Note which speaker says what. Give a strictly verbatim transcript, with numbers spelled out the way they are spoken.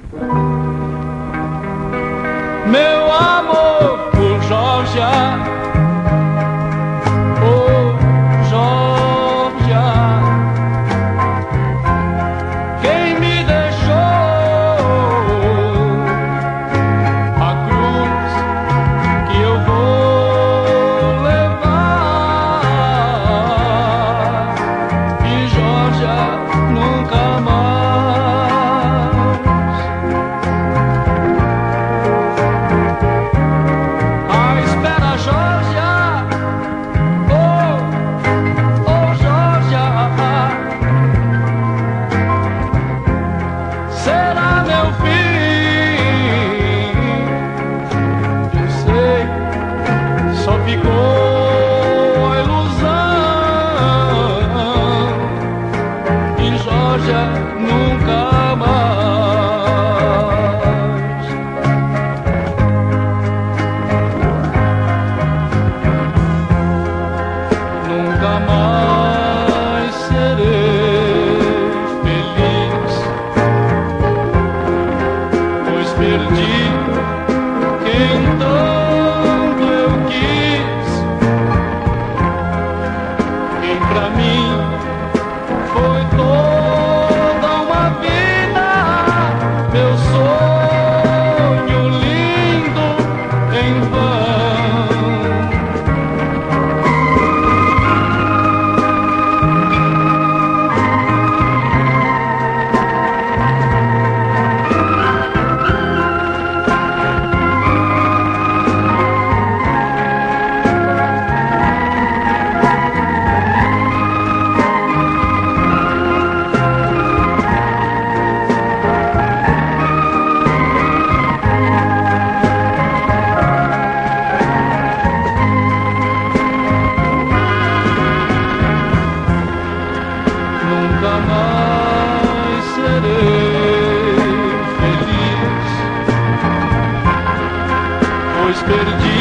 Speaker 1: Meu amor por Geórgia, oh Geórgia, quem me deixou a cruz que eu vou levar, e Geórgia nunca mais. Será meu fim, eu sei, só ficou a ilusão, em Geórgia nunca mais. Nunca mais serei feliz, perdi quem tanto eu quis, quem pra mim foi toda uma vida, meu sonho lindo em vão. Nunca mais serei feliz, pois perdi